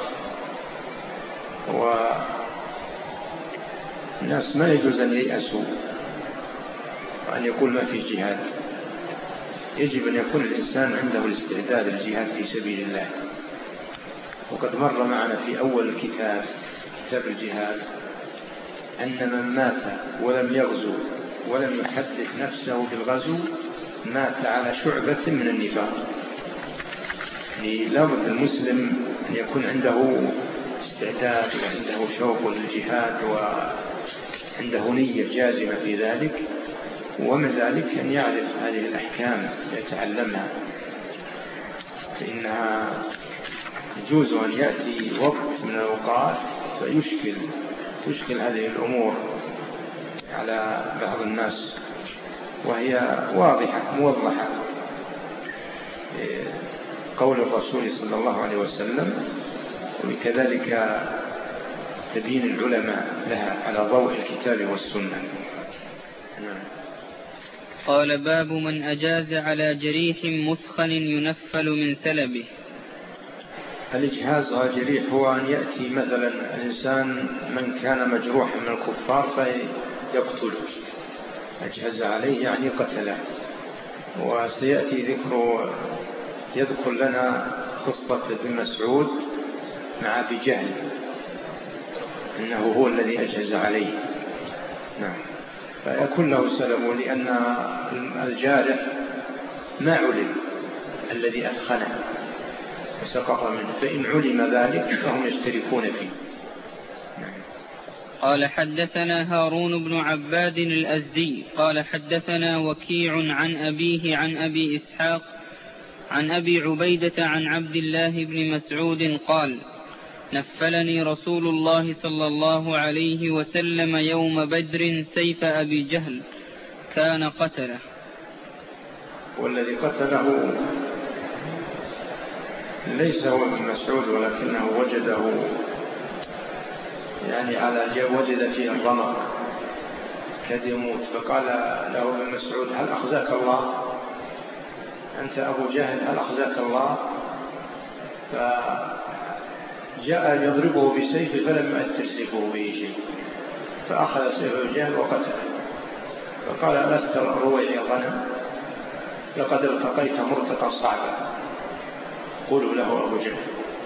والناس ما يجوز أن ييأسوا وأن يقول ما في جهاد، يجب أن يكون الإنسان عنده الاستعداد للجهاد في سبيل الله. وقد مر معنا في أول كتاب الجهاد أن من مات ولم يغزو ولم يحدث نفسه بالغزو مات على شعبة من النفاق. يعني لابد المسلم أن يكون عنده استعداد وعنده شوق للجهاد وعنده نية جازمة في ذلك، ومن ذلك أن يعرف هذه الأحكام يتعلمها، فإنها يجوز أن يأتي وقت من الأوقات فيشكل هذه الأمور على بعض الناس، وهي واضحة موضحة، قول الرسول صلى الله عليه وسلم، وكذلك تبين العلماء لها على ضوء الكتاب والسنة. قال: باب من أجاز على جريح مثخن ينفل من سلبه. الإجهاز على الجريح هو أن يأتي مثلا الإنسان من كان مجروحا من الكفار فيقتله، أجهز عليه يعني قتله. وسيأتي يذكر لنا قصة ابن مسعود مع أبي جهل إنه هو الذي أجهز عليه. نعم، فيكون له سلب، لأن الجارح ما علم الذي أثخنه وسقط منه، فإن علم ذلك فهم يشتركون فيه. قال: حدثنا هارون بن عباد الأزدي قال حدثنا وكيع عن أبيه عن أبي إسحاق عن أبي عبيدة عن عبد الله بن مسعود قال: نفلني رسول الله صلى الله عليه وسلم يوم بدر سيف أبي جهل كان قتله. والذي قتله ليس هو ابن مسعود، ولكنه وجده يعني وجد فيه الرمق كاد يموت، فقال له ابن مسعود: هل أخزاك الله؟ أنت أبو جهل، هل أخزاك الله؟ فجاء يضربه بسيفه فلم يأثر سيفه به شيء، فأخذ سيف أبو جهل وقتله. فقال: ألست رويع الغنم؟ لقد التقيت مرتقى صعبة، قولوا له أبو جهل.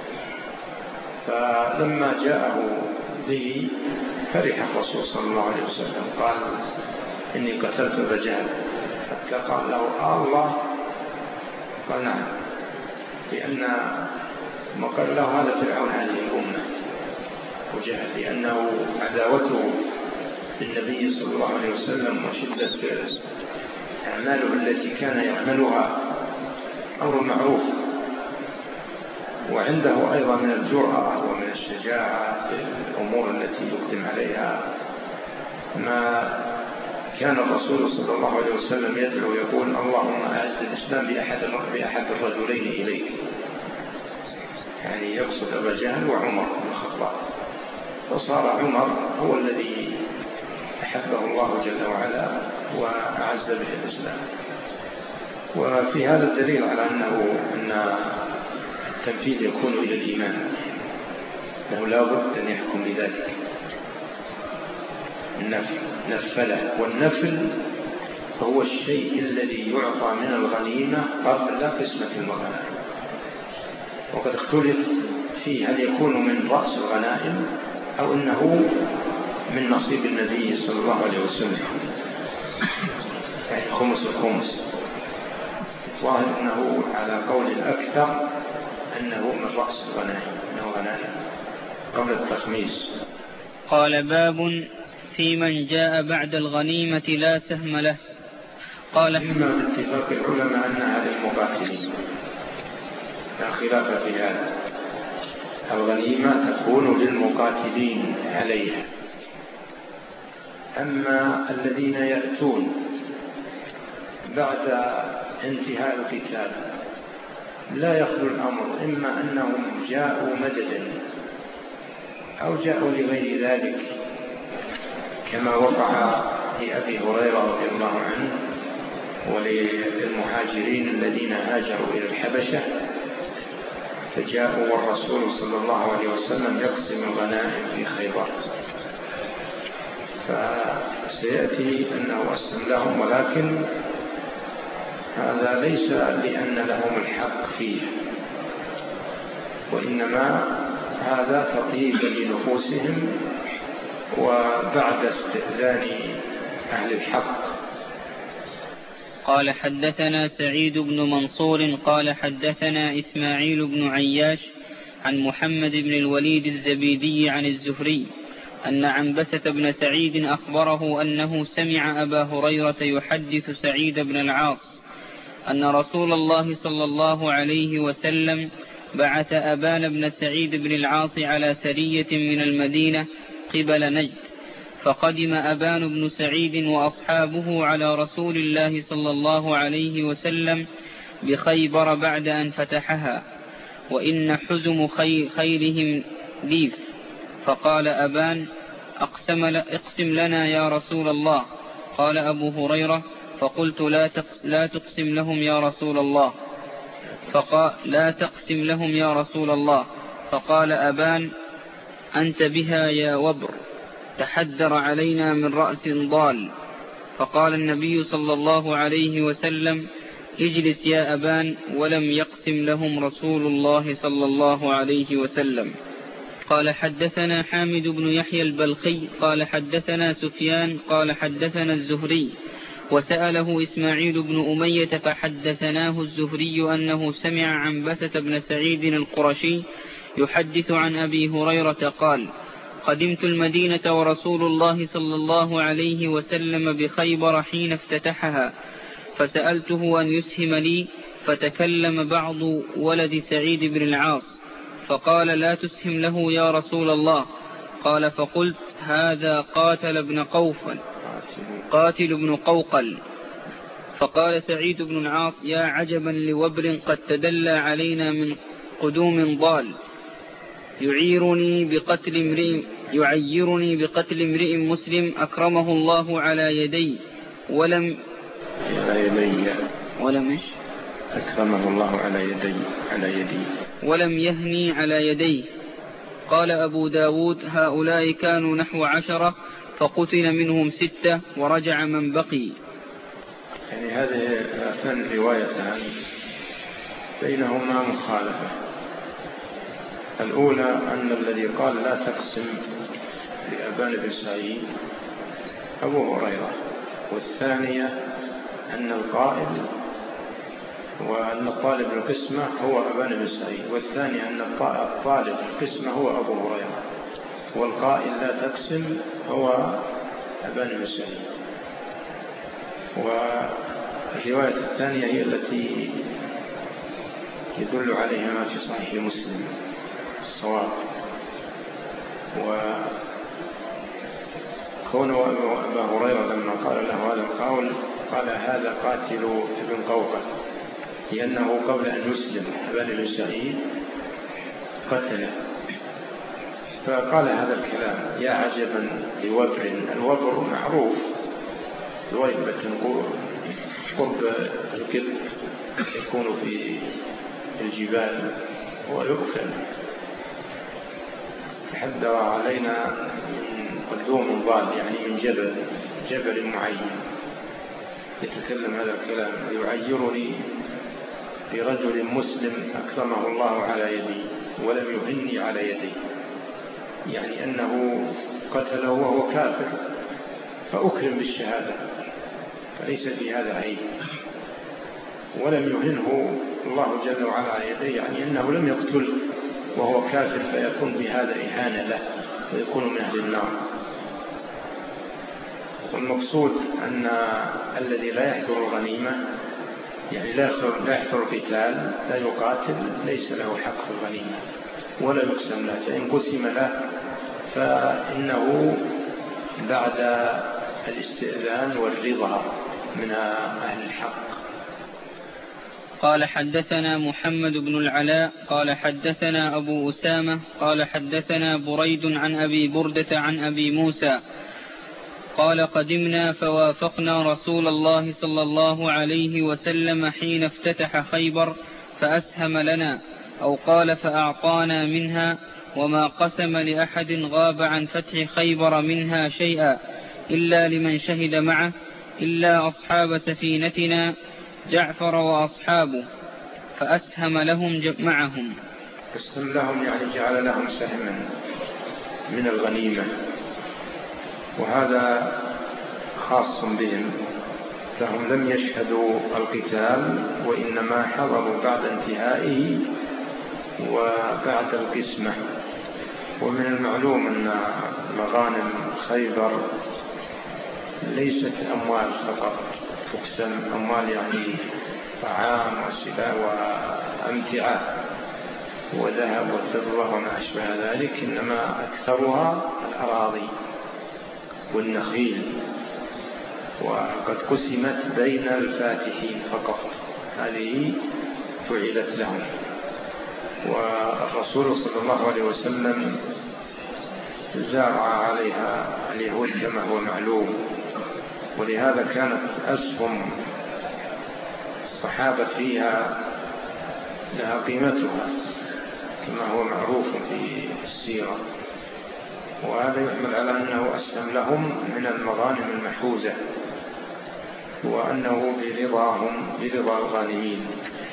فلما جاءه به فرح الرسول صلى الله عليه وسلم، قال: إني قتلت أبا جهل. حتى قال له: الله؟ قال: نعم، لأن ما قال له هذا فرعون هذه الأمة وجهل، لأنه عداوته بالنبي صلى الله عليه وسلم وشدة أعماله التي كان يعملها أمر معروف، وعنده أيضا من الجرأة ومن الشجاعة في الأمور التي يقدم عليها ما كان الرسول صلى الله عليه وسلم يدعو يقول: اللهم أعز الإسلام بأحد الرجلين إليك، يعني يقصد أبا جهل وعمر بن الخطاب. فصار عمر هو الذي أحبه الله جل وعلا وأعز به الإسلام. وفي هذا الدليل على أن التنفيذ يكون إلى الإيمان، أنه لا بد أن يحكم بذلك. نفله، والنفل هو الشيء الذي يعطى من الغنيمة قبل قسمة الغنائم. وقد اختلف فيه هل يكون من رأس الغنائم أو أنه من نصيب النبي صلى الله عليه وسلم، يعني خمس الخمس. ظاهر أنه على قول الأكثر أنه من رأس الغنائم، أنه غنائم قبل التخميس. قال: باب في من جاء بعد الغنيمة لا سهم له. قال: إما باتفاق العلماء أنها للمقاتلين، لا خلاف في هذا، الغنيمة تكون للمقاتلين عليها. أما الذين يأتون بعد انتهاء القتال لا يخلو الأمر، إما أنهم جاءوا مددا أو جاءوا لغير ذلك، كما وقع لأبي هريرة رضي الله عنه وللمهاجرين الذين هاجروا إلى الحبشة فجاءوا والرسول صلى الله عليه وسلم يقسم الغنائم في خيبر، فسيأتي أنه أسلم لهم، ولكن هذا ليس لأن لهم الحق فيه، وإنما هذا تطيب لنفوسهم وبعد استئذان أهل الحق. قال: حدثنا سعيد بن منصور قال: حدثنا إسماعيل بن عياش عن محمد بن الوليد الزبيدي عن الزهري أن عنبسة بن سعيد أخبره أنه سمع أبا هريرة يحدث سعيد بن العاص أن رسول الله صلى الله عليه وسلم بعث أبان بن سعيد بن العاص على سرية من المدينة قبل نجد، فقدم أبان بن سعيد وأصحابه على رسول الله صلى الله عليه وسلم بخيبر بعد أن فتحها، وإن حزم خيرهم ليف. فقال أبان: اقسم لنا يا رسول الله. قال أبو هريرة: فقلت: لا تقسم لهم يا رسول الله. فقال: لا تقسم لهم يا رسول الله. فقال أبان: أنت بها يا وبر، تحدر علينا من رأس ضال. فقال النبي صلى الله عليه وسلم: اجلس يا أبان. ولم يقسم لهم رسول الله صلى الله عليه وسلم. قال: حدثنا حامد بن يحيى البلخي قال: حدثنا سفيان قال: حدثنا الزهري، وسأله إسماعيل بن أمية فحدثناه الزهري أنه سمع عنبسة بن سعيد القرشي يحدث عن أبي هريرة قال: قدمت المدينة ورسول الله صلى الله عليه وسلم بخيبر حين افتتحها، فسألته أن يسهم لي، فتكلم بعض ولد سعيد بن العاص فقال لا تسهم له يا رسول الله. قال فقلت هذا قاتل ابن قوقل. فقال سعيد بن العاص يا عجبا لوبر قد تدلى علينا من قدوم ضال يعيرني بقتل امرئ مسلم أكرمه الله على يدي أكرمه الله على يدي ولم يهني على يديه. قال أبو داود هؤلاء كانوا نحو 10 فقتل منهم 6 ورجع من بقي. يعني هذه أثنى روايتان بينهما مخالفة. الأولى أن الذي قال لا تقسم لأبان بن سعيد أبو هريرة، والثانية أن القائل وأن الطالب القسمة هو أبان بن سعيد، والثانية أن الطالب القسمة هو أبو هريرة، والقائل لا تقسم هو أبان بن سعيد. والرواية الثانية هي التي يدل عليها ما في صحيح مسلم الصواب. وكون أبا هريرة لما قال له هذا القول قال هذا قاتل ابن قوقل، لأنه قبل أن يسلم أبان بن سعيد قتله، فقال هذا الكلام يا عجبا لوبر. الوبر معروف الويبة قرب القط يكون في الجبال ويؤكل. تحدث علينا من قدوم ضال يعني من جبل معين، يتكلم هذا الكلام يعيرني برجل مسلم أكرمه الله على يدي ولم يهني على يدي، يعني أنه قتله وهو كافر فأكرم بالشهادة فليس في هذا عيب، ولم يهنه الله جل وعلا على يديه يعني أنه لم يقتل وهو كافر فيكون بهذا إهانة له ويكون من أهل النار. والمقصود أن الذي لا يحضر الغنيمة يعني لا يحضر القتال لا يقاتل ليس له حق في الغنيمة ولا يقسم له، فإن قسم له فإنه بعد الاستئذان والرضا من أهل الحق. قال حدثنا محمد بن العلاء قال حدثنا أبو أسامة قال حدثنا بريد عن أبي بردة عن أبي موسى قال قدمنا فوافقنا رسول الله صلى الله عليه وسلم حين افتتح خيبر فأسهم لنا أو قال فأعطانا منها، وما قسم لأحد غاب عن فتح خيبر منها شيئا إلا لمن شهد معه إلا أصحاب سفينتنا جعفر وأصحابه فأسهم لهم معهم. قسم لهم يعني جعل لهم سهما من الغنيمة، وهذا خاص بهم، فهم لم يشهدوا القتال وإنما حضروا بعد انتهائه وبعد القسمة. ومن المعلوم أن مغانم خيبر ليست أموال فقط تقسم، أموال يعني طعام وسلاح وأمتعة وذهب وفضة وما أشبه ذلك، إنما أكثرها الأراضي والنخيل، وقد قسمت بين الفاتحين فقط، هذه فعلت لهم. والرسول صلى الله عليه وسلم زارع عليها اليهود كما هو معلوم، ولهذا كانت أسهم الصحابة فيها لها قيمتها كما هو معروف في السيرة، وهذا يحمل على أنه أسهم لهم من المغانم المحوزة وأنه برضا الغانمين.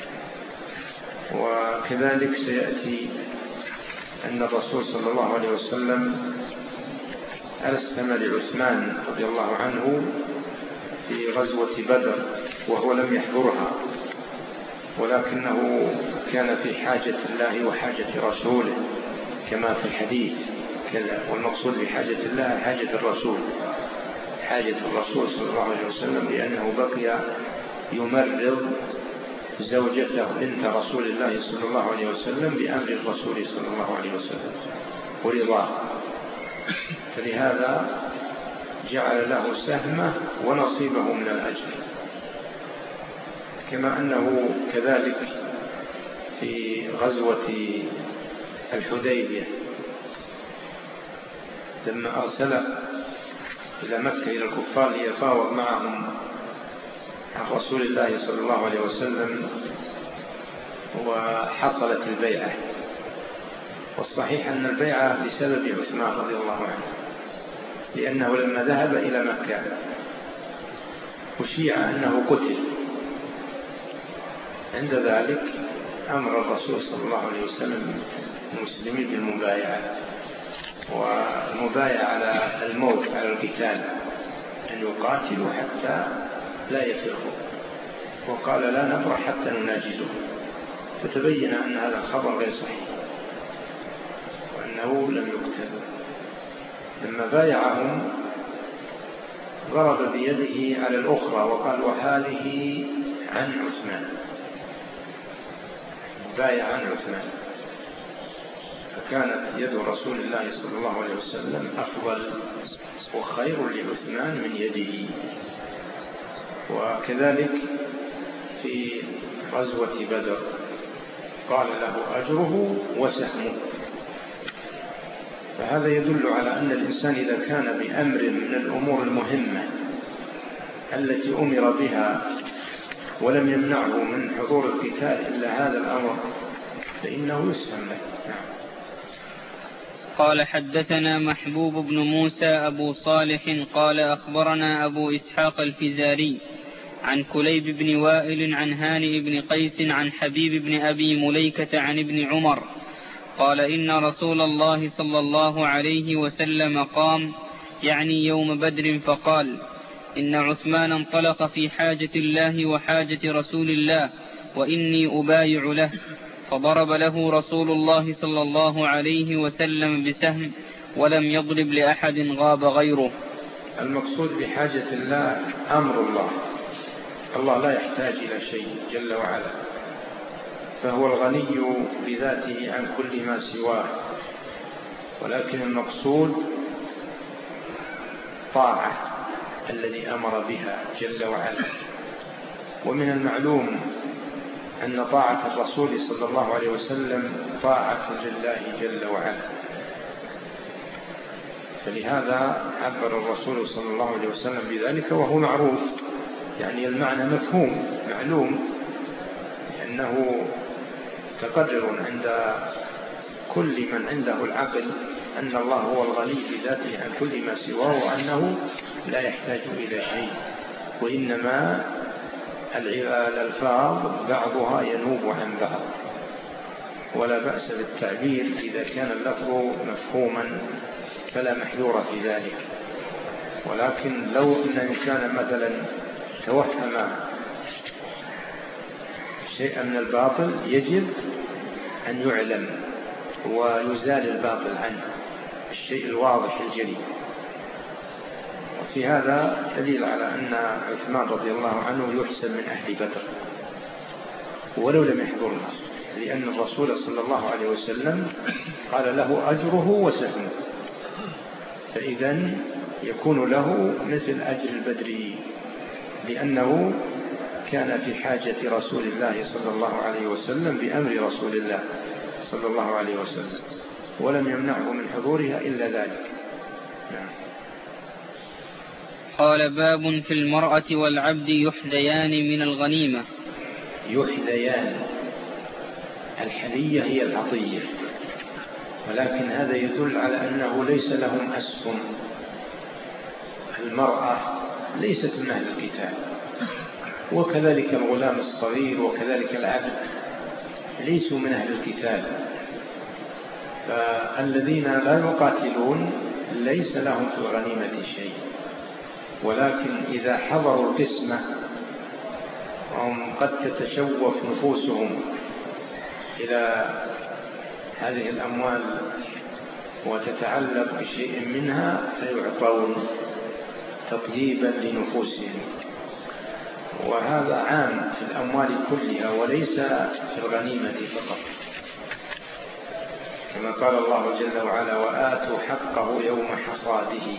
وكذلك سيأتي أن الرسول صلى الله عليه وسلم أسهم لعثمان رضي الله عنه في غزوة بدر وهو لم يحضرها، ولكنه كان في حاجة الله وحاجة رسوله كما في الحديث كذا، والمقصود بحاجة الله حاجة الرسول صلى الله عليه وسلم، لأنه بقي يمرض زوجته بنت رسول الله صلى الله عليه وسلم بأمر الرسول صلى الله عليه وسلم ورضاه، فلهذا جعل له سهمه ونصيبه من الأجر. كما أنه كذلك في غزوة الحديبية لما أرسل إلى مكة إلى الكفار ليفاوض معهم عن رسول الله صلى الله عليه وسلم، وحصلت البيعة. والصحيح أن البيعة بسبب عثمان رضي الله عنه، لأنه لما ذهب إلى مكة أشيع أنه قتل. عند ذلك أمر الرسول صلى الله عليه وسلم المسلمين بالمبايعة، والمبايعة على الموت على القتال، أن يقاتلوا حتى لا يفرقوا، وقال لا نبرح حتى نناجزه. فتبين أن هذا الخبر غير صحيح وأنه لم يقتل. لما بايعهم ضرب بيده على الأخرى وقال وحاله عن عثمان، بايع عن عثمان، فكانت يد رسول الله صلى الله عليه وسلم أفضل وخير لعثمان من يده. وكذلك في غزوة بدر قال له أجره وسهمه. فهذا يدل على أن الإنسان إذا كان بأمر من الأمور المهمة التي أمر بها ولم يمنعه من حضور القتال إلا هذا الأمر فإنه يسهم له. قال حدثنا محبوب بن موسى أبو صالح قال أخبرنا أبو إسحاق الفزاري عن كليب بن وائل عن هانئ بن قيس عن حبيب بن أبي مليكة عن ابن عمر قال إن رسول الله صلى الله عليه وسلم قام، يعني يوم بدر، فقال إن عثمان انطلق في حاجة الله وحاجة رسول الله وإني أبايع له، فضرب له رسول الله صلى الله عليه وسلم بسهم ولم يضرب لأحد غاب غيره. المقصود بحاجة الله أمر الله، الله لا يحتاج إلى شيء جل وعلا، فهو الغني بذاته عن كل ما سواه، ولكن المقصود طاعة الذي أمر بها جل وعلا. ومن المعلوم أن طاعة الرسول صلى الله عليه وسلم طاعة لله جل وعلا، فلهذا عبر الرسول صلى الله عليه وسلم بذلك وهو معروف، يعني المعنى مفهوم معلوم، لأنه تقرر عند كل من عنده العقل أن الله هو الغني بذاته عن كل ما سواه، وأنه لا يحتاج إلى شيء، وإنما الألفاظ بعضها ينوب عن بعض، ولا بأس بالتعبير إذا كان اللفظ مفهوما فلا محذور في ذلك. ولكن لو أن الإنسان مثلا توهم شيئا من الباطل يجب أن يعلم ويزال الباطل عنه، الشيء الواضح الجلي. وفي هذا دليل على أن عثمان رضي الله عنه يحسب من أهل بدر ولو لم يحضرها، لأن الرسول صلى الله عليه وسلم قال له أجره وسهمه، فإذا يكون له مثل أجر البدري، لأنه كان في حاجة رسول الله صلى الله عليه وسلم بأمر رسول الله صلى الله عليه وسلم، ولم يمنعه من حضورها إلا ذلك. نعم. قال باب في المرأة والعبد يحذيان من الغنيمة. يحذيان، الحذية هي العطية، ولكن هذا يدل على أنه ليس لهم أسهم. المرأة ليست من أهل القتال، وكذلك الغلام الصغير وكذلك العبد ليسوا من أهل القتال، فالذين لا يقاتلون ليس لهم في الغنيمة شيء، ولكن إذا حضروا القسمة هم قد تتشوف نفوسهم إلى هذه الأموال وتتعلق بشيء منها فيعطون تطييبا لنفوسهم. وهذا عام في الأموال كلها وليس في الغنيمة فقط، كما قال الله جل وعلا وآتوا حقه يوم حصاده.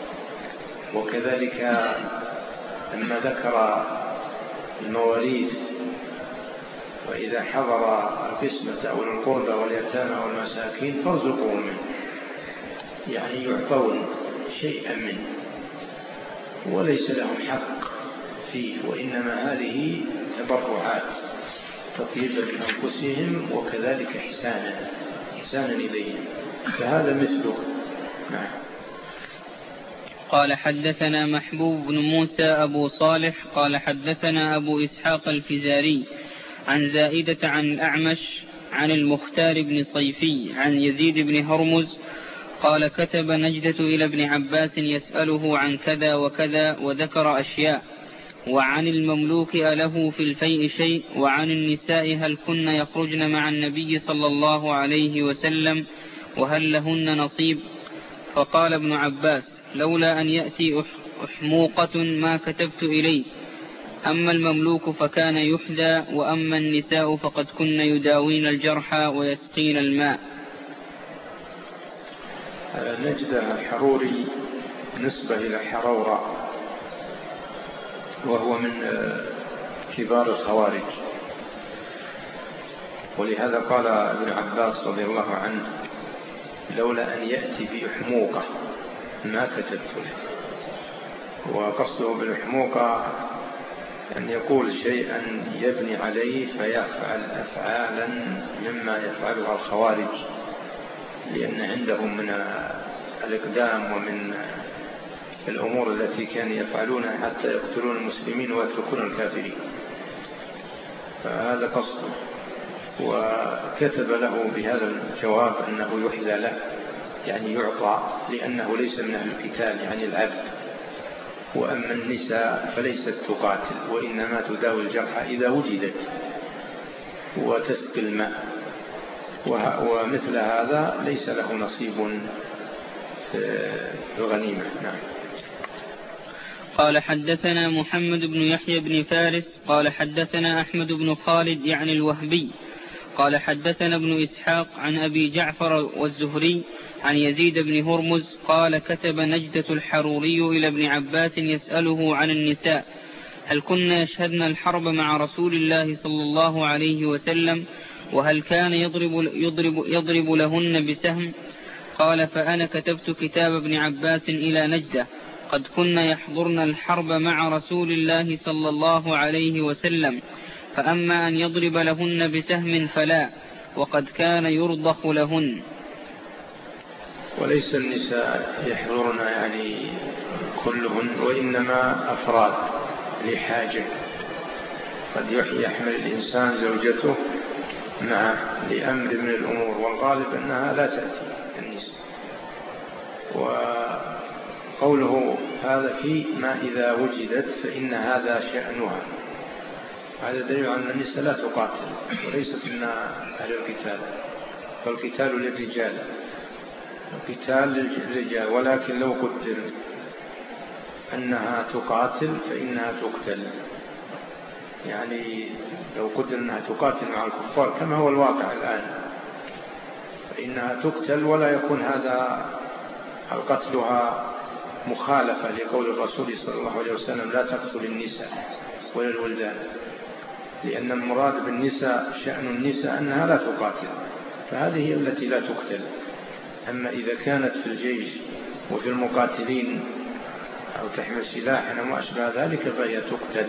وكذلك لما ذكر المواريث وإذا حضر القسمة أو القربى واليتامى والمساكين فارزقوهم منه، يعني يعطون شيئا منه وليس لهم حق فيه، وإنما هذه تبرعات تطيبا لأنفسهم وكذلك إحسانا إليهم، فهذا مثله. نعم. قال حدثنا محبوب بن موسى أبو صالح قال حدثنا أبو إسحاق الفزاري عن زائدة عن الأعمش عن المختار بن صيفي عن يزيد بن هرمز قال كتب نجدة إلى ابن عباس يسأله عن كذا وكذا وذكر أشياء، وعن المملوك أله في الفيء شيء، وعن النساء هل كن يخرجن مع النبي صلى الله عليه وسلم وهل لهن نصيب؟ فقال ابن عباس لولا أن يأتي أحموقة ما كتبت إليه، أما المملوك فكان يحدى، وأما النساء فقد كن يداوين الجرحى ويسقين الماء. نجد الحروري نسبة إلى حرورة، وهو من كبار الخوارج، ولهذا قال ابن عباس رضي الله عنه لولا أن يأتي بأحموقة ما كتبت له. وقصده بالأحموقة أن يقول شيئا يبني عليه فيفعل أفعالا مما يفعلها الخوارج، لأن عندهم من الإقدام ومن الأمور التي كانوا يفعلونها حتى يقتلون المسلمين ويتركون الكافرين، فهذا قصده. وكتب له بهذا الجواب أنه يحلى له، يعني يعطى، لأنه ليس من أهل القتال يعني العبد. وأما النساء فليست تقاتل وإنما تداوي الجرحى إذا وجدت وتسقي الماء، ومثل هذا ليس له نصيب في الغنيمة. نعم. قال حدثنا محمد بن يحيى بن فارس قال حدثنا أحمد بن خالد يعني الوهبي قال حدثنا ابن إسحاق عن أبي جعفر والزهري عن يزيد بن هرمز قال كتب نجدة الحروري إلى ابن عباس يسأله عن النساء هل كن يشهدن الحرب مع رسول الله صلى الله عليه وسلم وهل كان يضرب لهن بسهم؟ قال فأنا كتبت كتاب ابن عباس إلى نجدة قد كن يحضرن الحرب مع رسول الله صلى الله عليه وسلم، فأما أن يضرب لهن بسهم فلا، وقد كان يرضخ لهن. وليس النساء يحضرن يعني كلهن، وإنما أفراد لحاجة، قد يحمل الإنسان زوجته معه لأمر من الأمور، والغالب أنها لا تأتي النساء. وقوله هذا في ما إذا وجدت فإن هذا شأنها، هذا دليل على أن النساء لا تقاتل وليست من أهل القتال، فالقتال للرجال، القتال للرجال، ولكن لو قدر أنها تقاتل فإنها تقتل، يعني لو قدر أنها تقاتل مع الكفار كما هو الواقع الآن فإنها تقتل، ولا يكون هذا قتلها مخالفة لقول الرسول صلى الله عليه وسلم لا تقتل النساء ولا الولدان، لأن المراد بالنساء شأن النساء أنها لا تقاتل، فهذه هي التي لا تقتل. أما إذا كانت في الجيش وفي المقاتلين أو تحمل سلاحا وما أشبه ذلك فهي تقتل.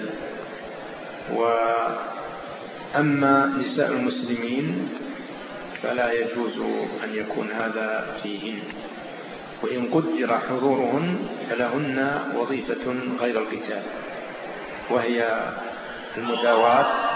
وأما نساء المسلمين فلا يجوز أن يكون هذا فيهن، وإن قدر حضورهن فلهن وظيفة غير القتال، وهي المداواة